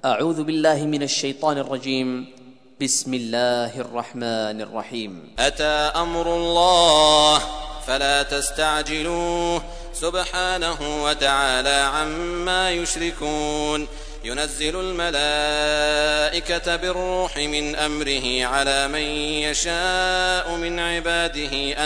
أعوذ بالله من الشيطان الرجيم. بسم الله الرحمن الرحيم. أتى أمر الله فلا تستعجلوه سبحانه وتعالى عما يشركون. ينزل الملائكة بالروح من أمره على من يشاء من عباده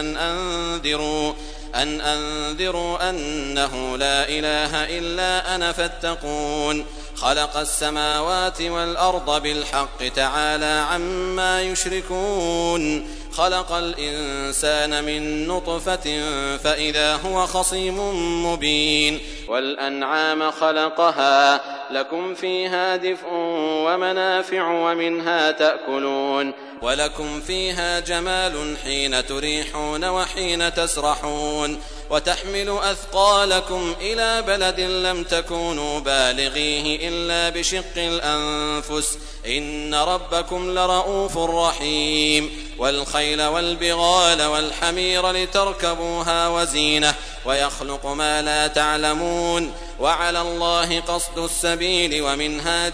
أن أنذروا أنه لا إله إلا أنا فاتقون. خلق السماوات والأرض بالحق تعالى عما يشركون. خلق الإنسان من نطفة فإذا هو خصيم مبين. والأنعام خلقها لكم فيها دفء ومنافع ومنها تأكلون ولكم فيها جمال حين تريحون وحين تسرحون. وتحمل أثقالكم إلى بلد لم تكونوا بالغيه إلا بشق الأنفس إن ربكم لرؤوف رحيم. والخيل والبغال والحمير لتركبوها وزينة ويخلق ما لا تعلمون. وعلى الله قصد السبيل ومنها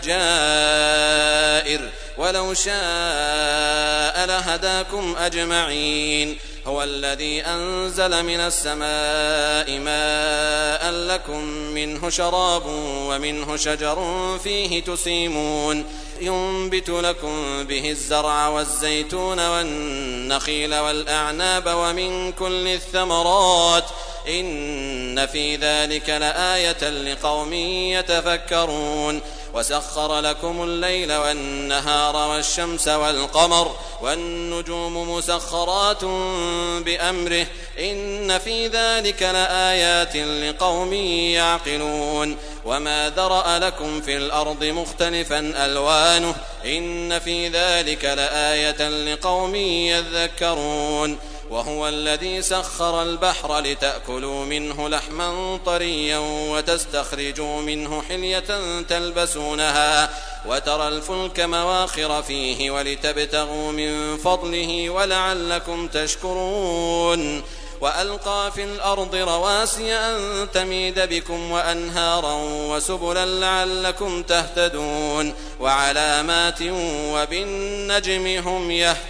جائر ولو شاء لهداكم أجمعين. هو الذي أنزل من السماء ماء لكم منه شراب ومنه شجر فيه تسيمون. ينبت لكم به الزرع والزيتون والنخيل والأعناب ومن كل الثمرات إن في ذلك لآية لقوم يتفكرون. وسخر لكم الليل والنهار والشمس والقمر والنجوم مسخرات بأمره إن في ذلك لآيات لقوم يعقلون. وما ذرأ لكم في الأرض مختلفا ألوانه إن في ذلك لآية لقوم يذكرون. وهو الذي سخر البحر لتأكلوا منه لحما طريا وتستخرجوا منه حلية تلبسونها وترى الفلك مواخر فيه ولتبتغوا من فضله ولعلكم تشكرون. وألقى في الأرض رواسي أن تميد بكم وأنهارا وسبلا لعلكم تهتدون. وعلامات وبالنجم هم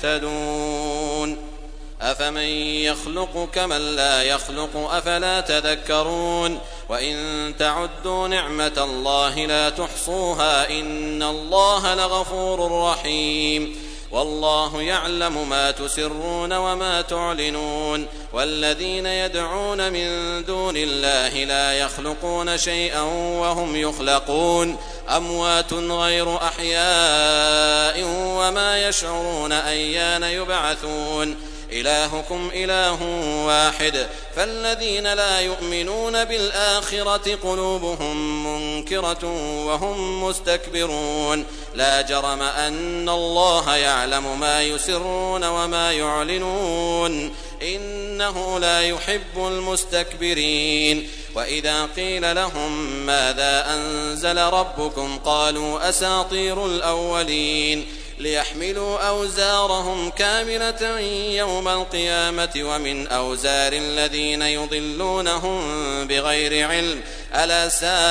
يهتدون. أفمن يخلق كمن لا يخلق أفلا تذكرون. وإن تعدوا نعمة الله لا تحصوها إن الله لغفور رحيم. والله يعلم ما تسرون وما تعلنون. والذين يدعون من دون الله لا يخلقون شيئا وهم يخلقون أموات غير أحياء وما يشعرون أيان يبعثون. إلهكم إله واحد فالذين لا يؤمنون بالآخرة قلوبهم منكرة وهم مستكبرون. لا جرم أن الله يعلم ما يسرون وما يعلنون إنه لا يحب المستكبرين. وإذا قيل لهم ماذا أنزل ربكم قالوا أساطير الأولين. ليحملوا أوزارهم كاملة يوم القيامة ومن أوزار الذين يضلونهم بغير علم ألا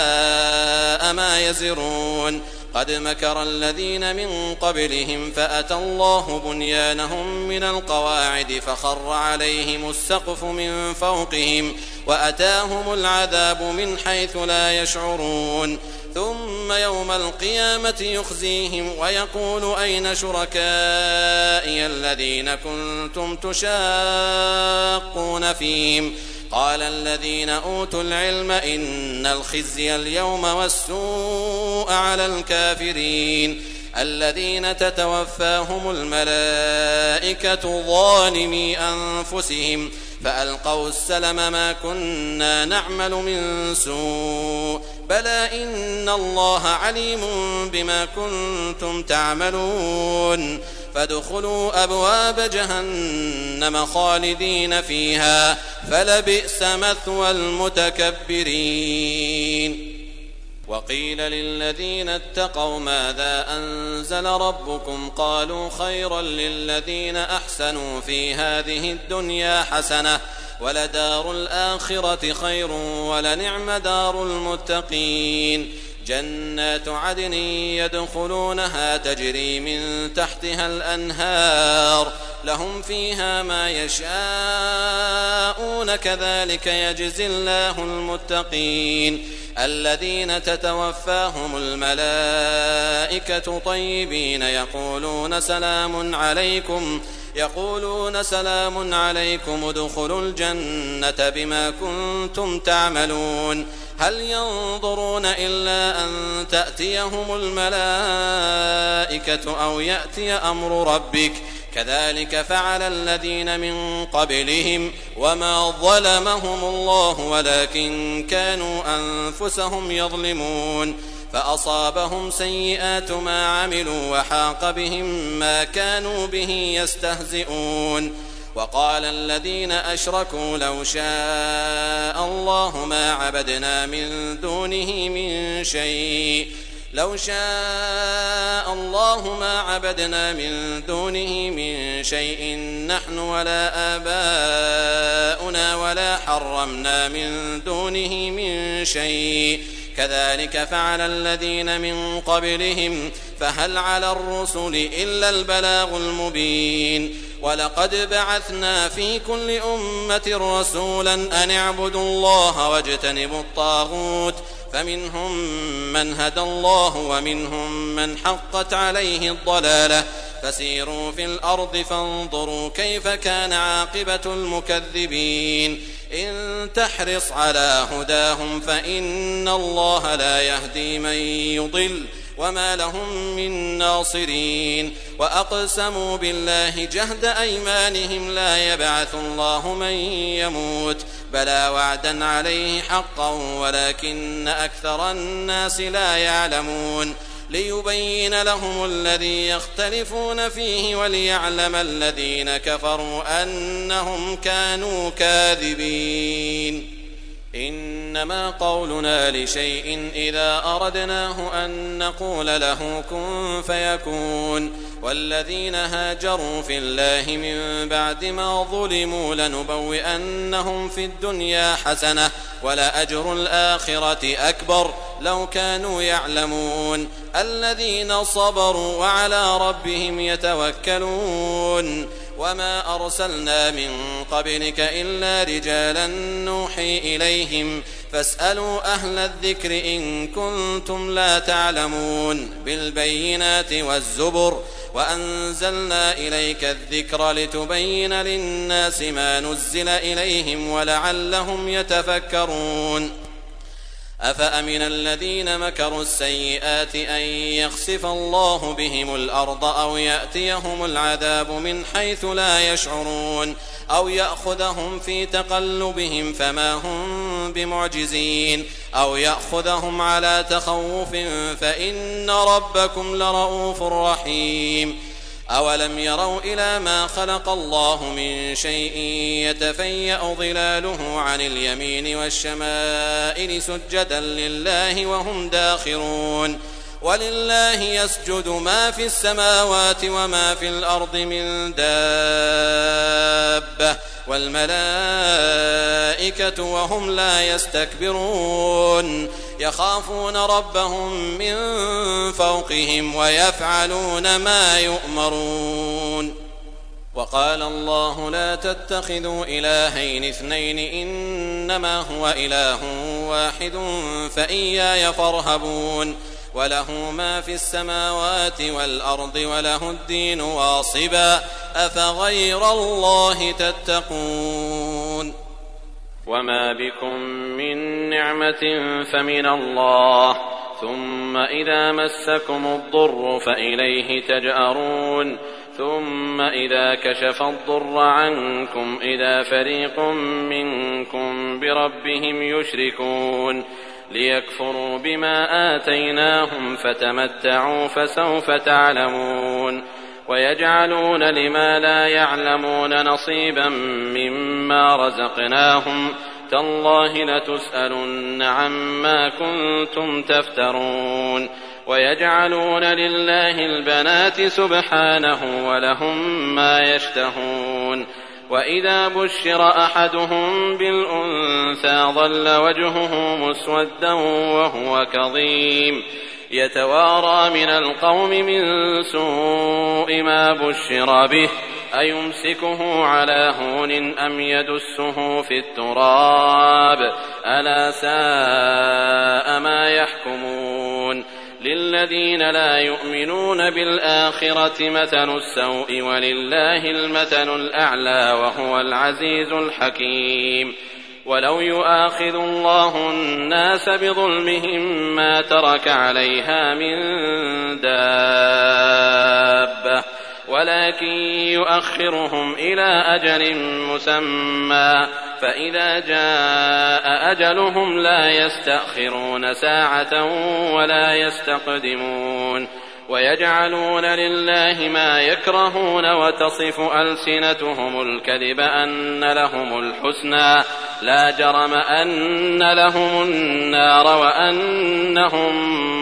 ساء ما يزرون. قد مكر الذين من قبلهم فأتى الله بنيانهم من القواعد فخر عليهم السقف من فوقهم وأتاهم العذاب من حيث لا يشعرون. ثم يوم القيامة يخزيهم ويقول أين شركائي الذين كنتم تشاقون فيهم قال الذين أوتوا العلم إن الخزي اليوم والسوء على الكافرين الذين تتوفاهم الملائكة ظالمي أنفسهم فألقوا السلم ما كنا نعمل من سوء بلى إن الله عليم بما كنتم تعملون. فادخلوا أبواب جهنم خالدين فيها فلبئس مثوى المتكبرين. وقيل للذين اتقوا ماذا أنزل ربكم قالوا خيرا للذين أحسنوا في هذه الدنيا حسنة ولدار الآخرة خير ولنعم دار المتقين. جنات عدن يدخلونها تجري من تحتها الأنهار لهم فيها ما يشاءون كذلك يجزي الله المتقين الذين تتوفاهم الملائكة طيبين يقولون سلام عليكم ادخلوا الجنة بما كنتم تعملون هل ينظرون إلا أن تأتيهم الملائكة أو يأتي أمر ربك كذلك فعل الذين من قبلهم وما ظلمهم الله ولكن كانوا أنفسهم يظلمون فأصابهم سيئات ما عملوا وحاق بهم ما كانوا به يستهزئون وقال الذين أشركوا لو شاء الله ما عبدنا من دونه من شيء نحن ولا آباؤنا ولا حرمنا من دونه من شيء كذلك فعل الذين من قبلهم فهل على الرسل إلا البلاغ المبين ولقد بعثنا في كل أمة رسولا أن اعبدوا الله واجتنبوا الطاغوت فمنهم من هدى الله ومنهم من حقت عليه الضلالة فسيروا في الأرض فانظروا كيف كان عاقبة المكذبين إن تحرص على هداهم فإن الله لا يهدي من يضل وما لهم من ناصرين وأقسموا بالله جهد أيمانهم لا يبعث الله من يموت بلى وعدا عليه حقا ولكن أكثر الناس لا يعلمون ليبين لهم الذي يختلفون فيه وليعلم الذين كفروا أنهم كانوا كاذبين إنما قولنا لشيء إذا أردناه أن نقول له كن فيكون والذين هاجروا في الله من بعد ما ظلموا لنبوئنهم في الدنيا حسنة ولأجر الآخرة أكبر لو كانوا يعلمون الذين صبروا وعلى ربهم يتوكلون وما أرسلنا من قبلك إلا رجالا نوحي إليهم فاسألوا أهل الذكر إن كنتم لا تعلمون بالبينات والزبر وأنزلنا إليك الذكر لتبين للناس ما نزل إليهم ولعلهم يتفكرون أفأمن الذين مكروا السيئات أن يخسف الله بهم الأرض أو يأتيهم العذاب من حيث لا يشعرون أو يأخذهم في تقلبهم فما هم بمعجزين أو يأخذهم على تخوف فإن ربكم لرؤوف رحيم أولم يروا إلى ما خلق الله من شيء يتفيأ ظلاله عن اليمين والشمائل سجدا لله وهم داخرون ولله يسجد ما في السماوات وما في الأرض من دابة والملائكة وهم لا يستكبرون يخافون ربهم من فوقهم ويفعلون ما يؤمرون وقال الله لا تتخذوا إلهين اثنين إنما هو إله واحد فإياي فارهبون وله ما في السماوات والأرض وله الدين واصبا أفغير الله تتقون وما بكم من نعمة فمن الله ثم إذا مسكم الضر فإليه تجأرون ثم إذا كشف الضر عنكم إذا فريق منكم بربهم يشركون ليكفروا بما آتيناهم فتمتعوا فسوف تعلمون ويجعلون لما لا يعلمون نصيبا مما رزقناهم تالله لتسألن عما كنتم تفترون ويجعلون لله البنات سبحانه ولهم ما يشتهون وإذا بشر أحدهم بالأنثى ظل وجهه مسودا وهو كظيم يتوارى من القوم من سوء ما بشر به أيمسكه على هون أم يدسه في التراب ألا ساء ما يحكمون للذين لا يؤمنون بالآخرة مثل السوء ولله المثل الأعلى وهو العزيز الحكيم ولو يؤاخذ الله الناس بظلمهم ما ترك عليها من دابة ولكن يؤخرهم إلى أجل مسمى فإذا جاء أجلهم لا يستأخرون ساعة ولا يستقدمون ويجعلون لله ما يكرهون وتصف ألسنتهم الكذب أن لهم الحسنى لا جرم أن لهم النار وأنهم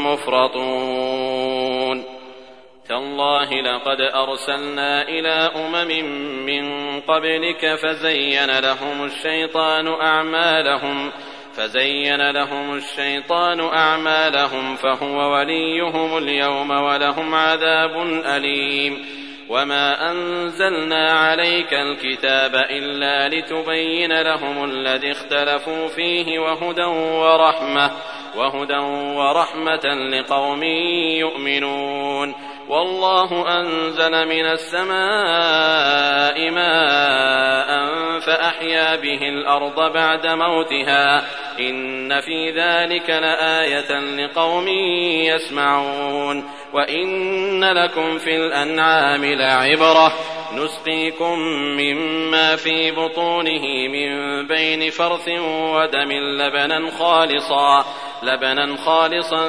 مفرطون تالله لقد أرسلنا إلى من قبلك فزين لهم الشيطان أعمالهم فهو وليهم اليوم ولهم عذاب أليم وما أنزلنا عليك الكتاب إلا لتبين لهم الذي اختلفوا فيه وهدى ورحمة لقوم يؤمنون والله أنزل من السماء ماء فأحيا به الأرض بعد موتها إن في ذلك لآية لقوم يسمعون وإن لكم في الأنعام لعبرة نسقيكم مما في بطونه من بين فرث ودم لبنا خالصا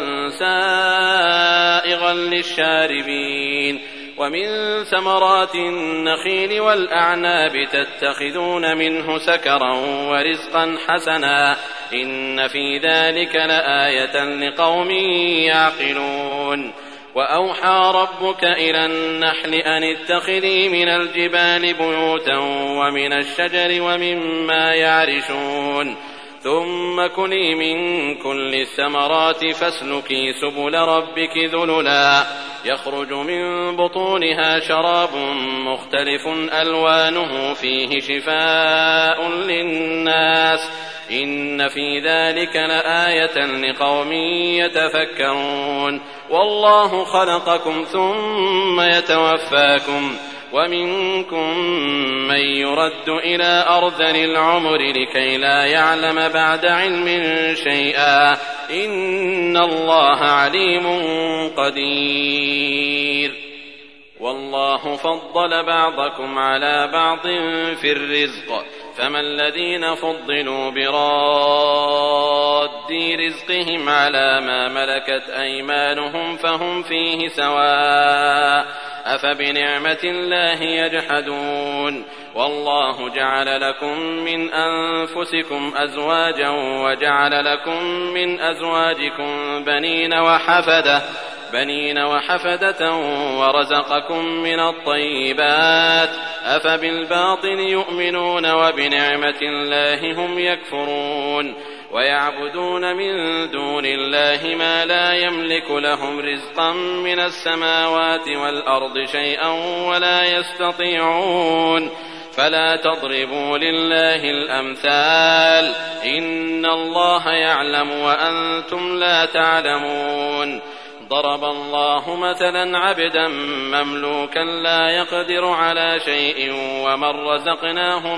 سائغا للشاربين ومن ثمرات النخيل والأعناب تتخذون منه سكرا ورزقا حسنا إن في ذلك لآية لقوم يعقلون وأوحى ربك إلى النحل أن اتخذي من الجبال بيوتا ومن الشجر ومما يعرشون ثم كلي من كل الثمرات فاسلكي سبل ربك ذللا يخرج من بطونها شراب مختلف ألوانه فيه شفاء للناس إن في ذلك لآية لقوم يتفكرون والله خلقكم ثم يتوفاكم ومنكم من يرد إلى أرذل العمر لكي لا يعلم بعد علم شيئا إن الله عليم قدير والله فضل بعضكم على بعض في الرزق فما الذين فضلوا براد رزقهم على ما ملكت أيمانهم فهم فيه سواء أفبنعمة الله يجحدون والله جعل لكم من أنفسكم أزواجا وجعل لكم من أزواجكم بنين وحفدة ورزقكم من الطيبات أفبالباطل يؤمنون وبنعمة الله هم يكفرون ويعبدون من دون الله ما لا يملك لهم رزقا من السماوات والأرض شيئا ولا يستطيعون فلا تضربوا لله الأمثال إن الله يعلم وأنتم لا تعلمون ضرب الله مثلا عبدا مملوكا لا يقدر على شيء ومن رزقناه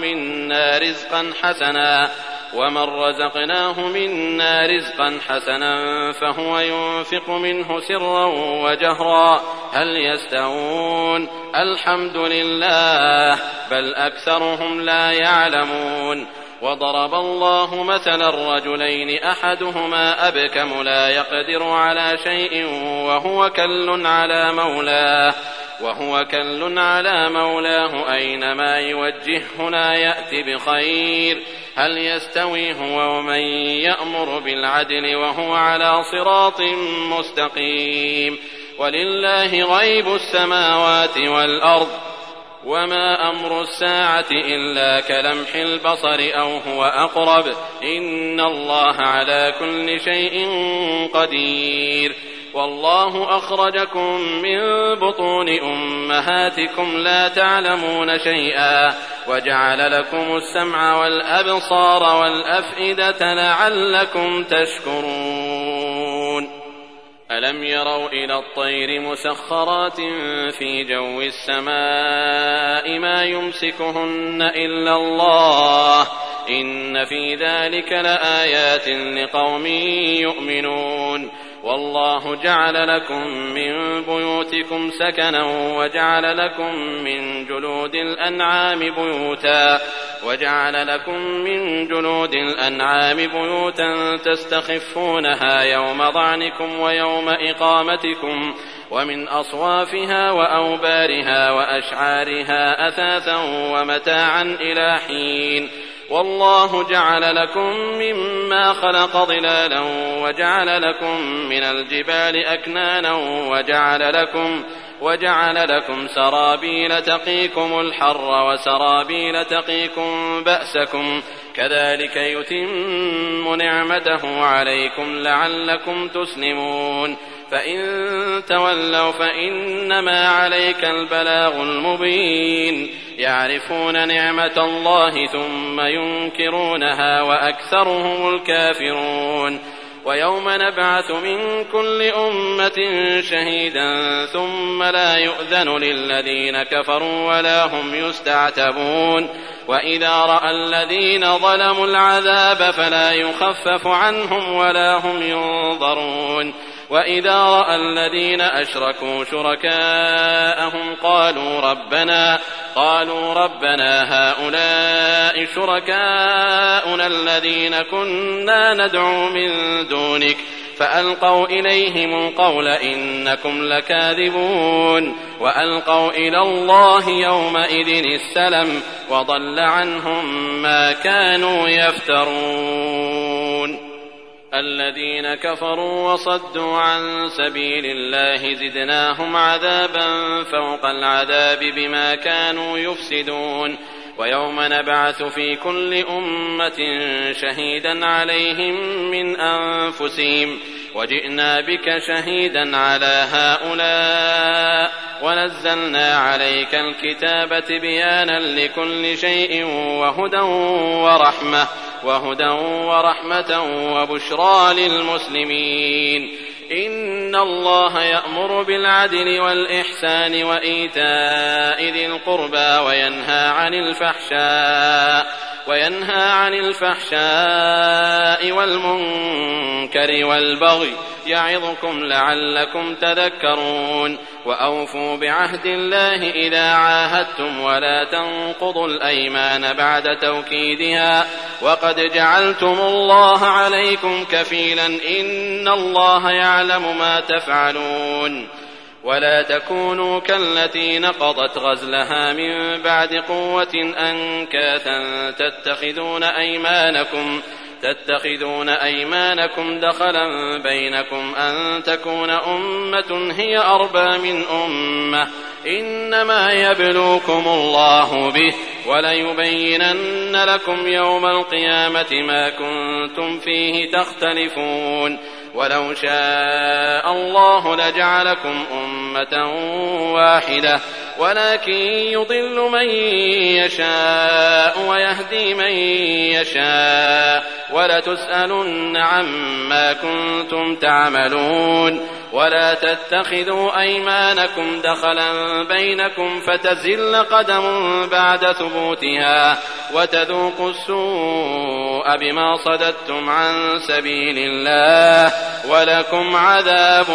منا رزقا حسنا فهو ينفق منه سرا وجهرا هل يستوون الحمد لله بل أكثرهم لا يعلمون وضرب الله مثلا الرجلين أحدهما أبكم لا يقدر على شيء وهو كل على مولاه أينما يوجهه لا يأتي بخير هل يستوي هو ومن يأمر بالعدل وهو على صراط مستقيم ولله غيب السماوات والأرض وما أمر الساعة إلا كلمح البصر أو هو أقرب إن الله على كل شيء قدير والله أخرجكم من بطون أمهاتكم لا تعلمون شيئا وجعل لكم السمع والأبصار والأفئدة لعلكم تشكرون ألم يروا إلى الطير مسخرات في جو السماء ما يمسكهن إلا الله إن في ذلك لآيات لقوم يؤمنون والله جعل لكم من بيوتكم سكنا وجعل لكم من جلود الأنعام بيوتا تستخفونها يوم ظعنكم ويوم إقامتكم ومن أصوافها وأوبارها وأشعارها أثاثا ومتاعا إلى حين والله جعل لكم مما خلق ظلالا وجعل لكم من الجبال أكنانا وجعل لكم سرابيل تقيكم الحر وسرابيل تقيكم بأسكم كذلك يتم نعمته عليكم لعلكم تسلمون فإن تولوا فإنما عليك البلاغ المبين يعرفون نعمة الله ثم ينكرونها وأكثرهم الكافرون ويوم نبعث من كل أمة شهيدا ثم لا يؤذن للذين كفروا ولا هم يستعتبون وإذا رأى الذين ظلموا العذاب فلا يخفف عنهم ولا هم ينظرون وإذا رأى الذين أشركوا شركاءهم قالوا ربنا هؤلاء شركاؤنا الذين كنا ندعو من دونك فألقوا إليهم القول إنكم لكاذبون وألقوا إلى الله يومئذ السلم وضل عنهم ما كانوا يفترون الذين كفروا وصدوا عن سبيل الله زدناهم عذابا فوق العذاب بما كانوا يفسدون ويوم نبعث في كل أمة شهيدا عليهم من أنفسهم وجئنا بك شهيدا على هؤلاء ونزلنا عليك الكتاب تبيانا لكل شيء وهدى ورحمة وبشرى للمسلمين إن الله يأمر بالعدل والإحسان وإيتاء ذي القربى وينهى عن الفحشاء والمنكر والبغي يعظكم لعلكم تذكرون وأوفوا بعهد الله إذا عاهدتم ولا تنقضوا الأيمان بعد توكيدها وقد جعلتم الله عليكم كفيلا إن الله يعلم ما تفعلون ولا تكونوا كالتي نقضت غزلها من بعد قوة أنكاثا تتخذون أيمانكم دخلا بينكم أن تكون أمة هي أربى من أمة إنما يبلوكم الله به وليبينن لكم يوم القيامة ما كنتم فيه تختلفون ولو شاء الله لجعلكم أمة واحدة ولكن يضل من يشاء ويهدي من يشاء ولتسألن عما كنتم تعملون ولا تتخذوا أيمانكم دخلا بينكم فتزل قدم بعد ثبوتها وتذوقوا السوء بما صددتم عن سبيل الله ولكم عذاب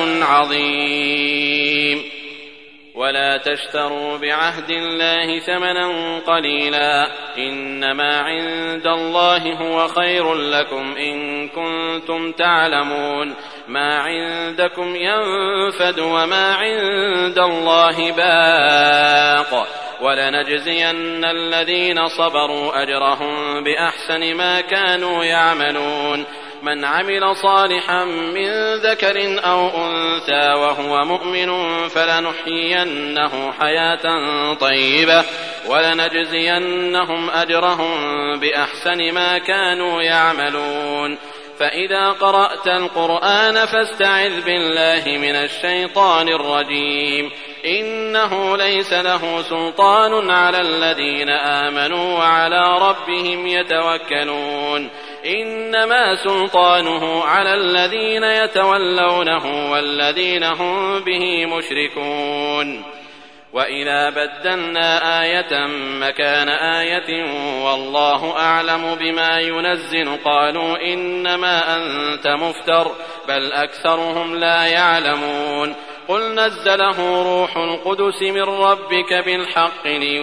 عظيم ولا تشتروا بعهد الله ثمنا قليلا إنما عند الله هو خير لكم إن كنتم تعلمون ما عندكم ينفد وما عند الله باق ولنجزين الذين صبروا أجرهم بأحسن ما كانوا يعملون من عمل صالحا من ذكر أو أنثى وهو مؤمن فلنحيينه حياة طيبة ولنجزينهم أجرهم بأحسن ما كانوا يعملون. فإذا قرأت القرآن فاستعذ بالله من الشيطان الرجيم. إنه ليس له سلطان على الذين آمنوا وعلى ربهم يتوكلون. إنما سلطانه على الذين يتولونه والذين هم به مشركون. وإذا بدلنا آية مكان آية والله أعلم بما ينزل قالوا إنما أنت مفتر بل أكثرهم لا يعلمون. قل نزله روح القدس من ربك بالحق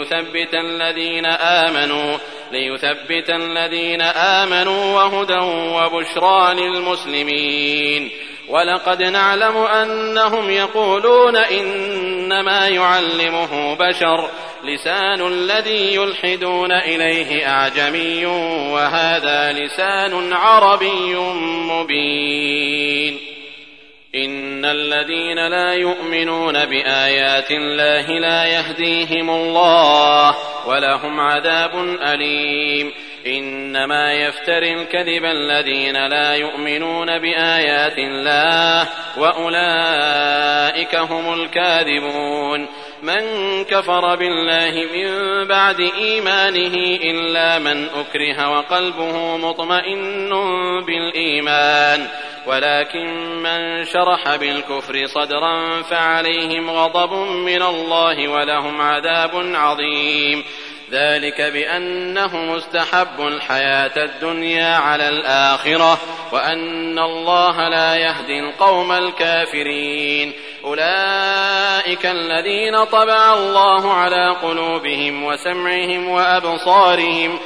ليثبت الذين آمنوا وهدى وبشرى للمسلمين. ولقد نعلم أنهم يقولون إنما يعلمه بشر لسان الذي يلحدون إليه أعجمي وهذا لسان عربي مبين. إن الذين لا يؤمنون بآيات الله لا يهديهم الله ولهم عذاب أليم. إنما يفتري الكذب الذين لا يؤمنون بآيات الله وأولئك هم الكاذبون. من كفر بالله من بعد إيمانه إلا من أكره وقلبه مطمئن بالإيمان ولكن من شرح بالكفر صدرا فعليهم غضب من الله ولهم عذاب عظيم. ذلك بأنهم استحبوا الحياة الدنيا على الآخرة وأن الله لا يهدي القوم الكافرين. أولئك الذين طبع الله على قلوبهم وسمعهم وأبصارهم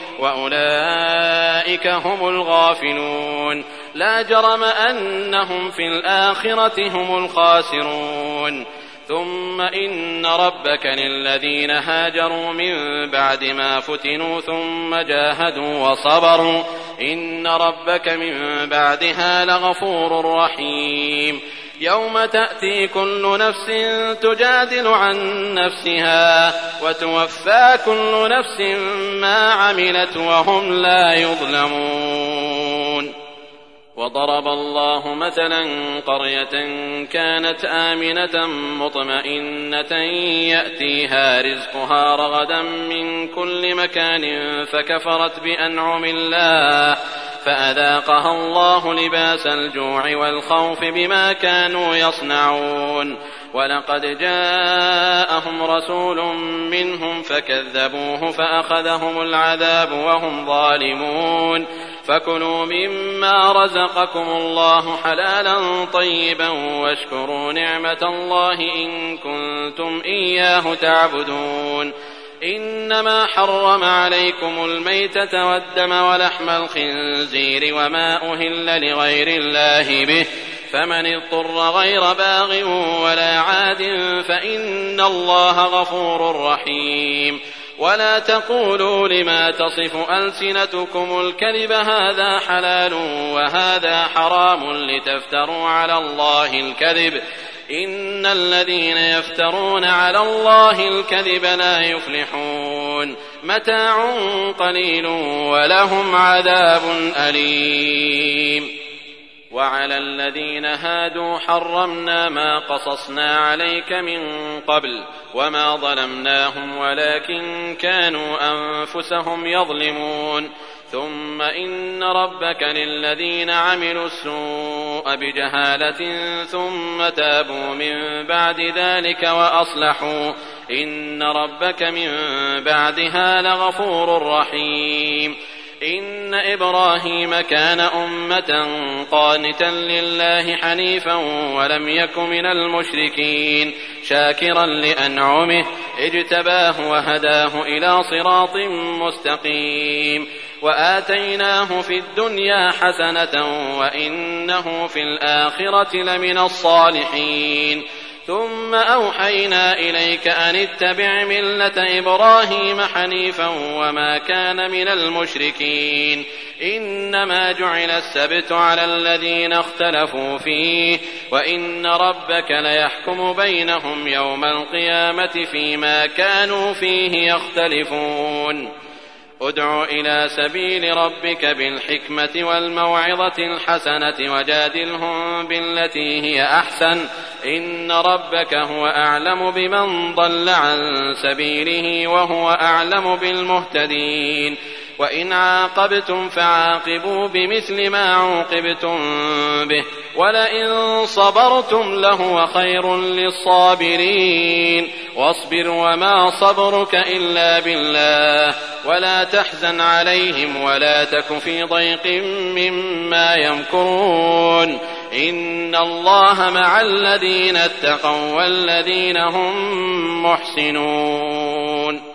وأولئك هم الغافلون. لا جرم أنهم في الآخرة هم الخاسرون. ثم إن ربك للذين هاجروا من بعد ما فتنوا ثم جاهدوا وصبروا إن ربك من بعدها لغفور رحيم. يوم تأتي كل نفس تجادل عن نفسها وتوفى كل نفس ما عملت وهم لا يظلمون. وضرب الله مثلا قرية كانت آمنة مطمئنة يأتيها رزقها رغدا من كل مكان فكفرت بأنعم الله فأذاقها الله لباس الجوع والخوف بما كانوا يصنعون. ولقد جاءهم رسول منهم فكذبوه فأخذهم العذاب وهم ظالمون. فكلوا مما رزقكم الله حلالا طيبا واشكروا نعمة الله إن كنتم إياه تعبدون. إنما حرم عليكم الميتة والدم ولحم الخنزير وما أهل لغير الله به فمن اضطر غير باغ ولا عاد فإن الله غفور رحيم. ولا تقولوا لما تصف ألسنتكم الكذب هذا حلال وهذا حرام لتفتروا على الله الكذب إن الذين يفترون على الله الكذب لا يفلحون. متاع قليل ولهم عذاب أليم. وعلى الذين هادوا حرمنا ما قصصنا عليك من قبل وما ظلمناهم ولكن كانوا أنفسهم يظلمون. ثم إن ربك للذين عملوا السوء بجهالة ثم تابوا من بعد ذلك وأصلحوا إن ربك من بعدها لغفور رحيم. إن إبراهيم كان أمة قانتا لله حنيفا ولم يك من المشركين شاكرا لأنعمه اجتباه وهداه إلى صراط مستقيم. وآتيناه في الدنيا حسنة وإنه في الآخرة لمن الصالحين. ثم أوحينا إليك أن اتبع ملة إبراهيم حنيفا وما كان من المشركين إنما جعل السبت على الذين اختلفوا فيه وإن ربك ليحكم بينهم يوم القيامة فيما كانوا فيه يختلفون ادع إلى سبيل ربك بالحكمة والموعظة الحسنة وجادلهم بالتي هي أحسن إن ربك هو أعلم بمن ضل عن سبيله وهو أعلم بالمهتدين وإن عاقبتم فعاقبوا بمثل ما عوقبتم به ولئن صبرتم لهو خير للصابرين واصبر وما صبرك إلا بالله ولا تحزن عليهم ولا تك في ضيق مما يمكرون إن الله مع الذين اتقوا والذين هم محسنون.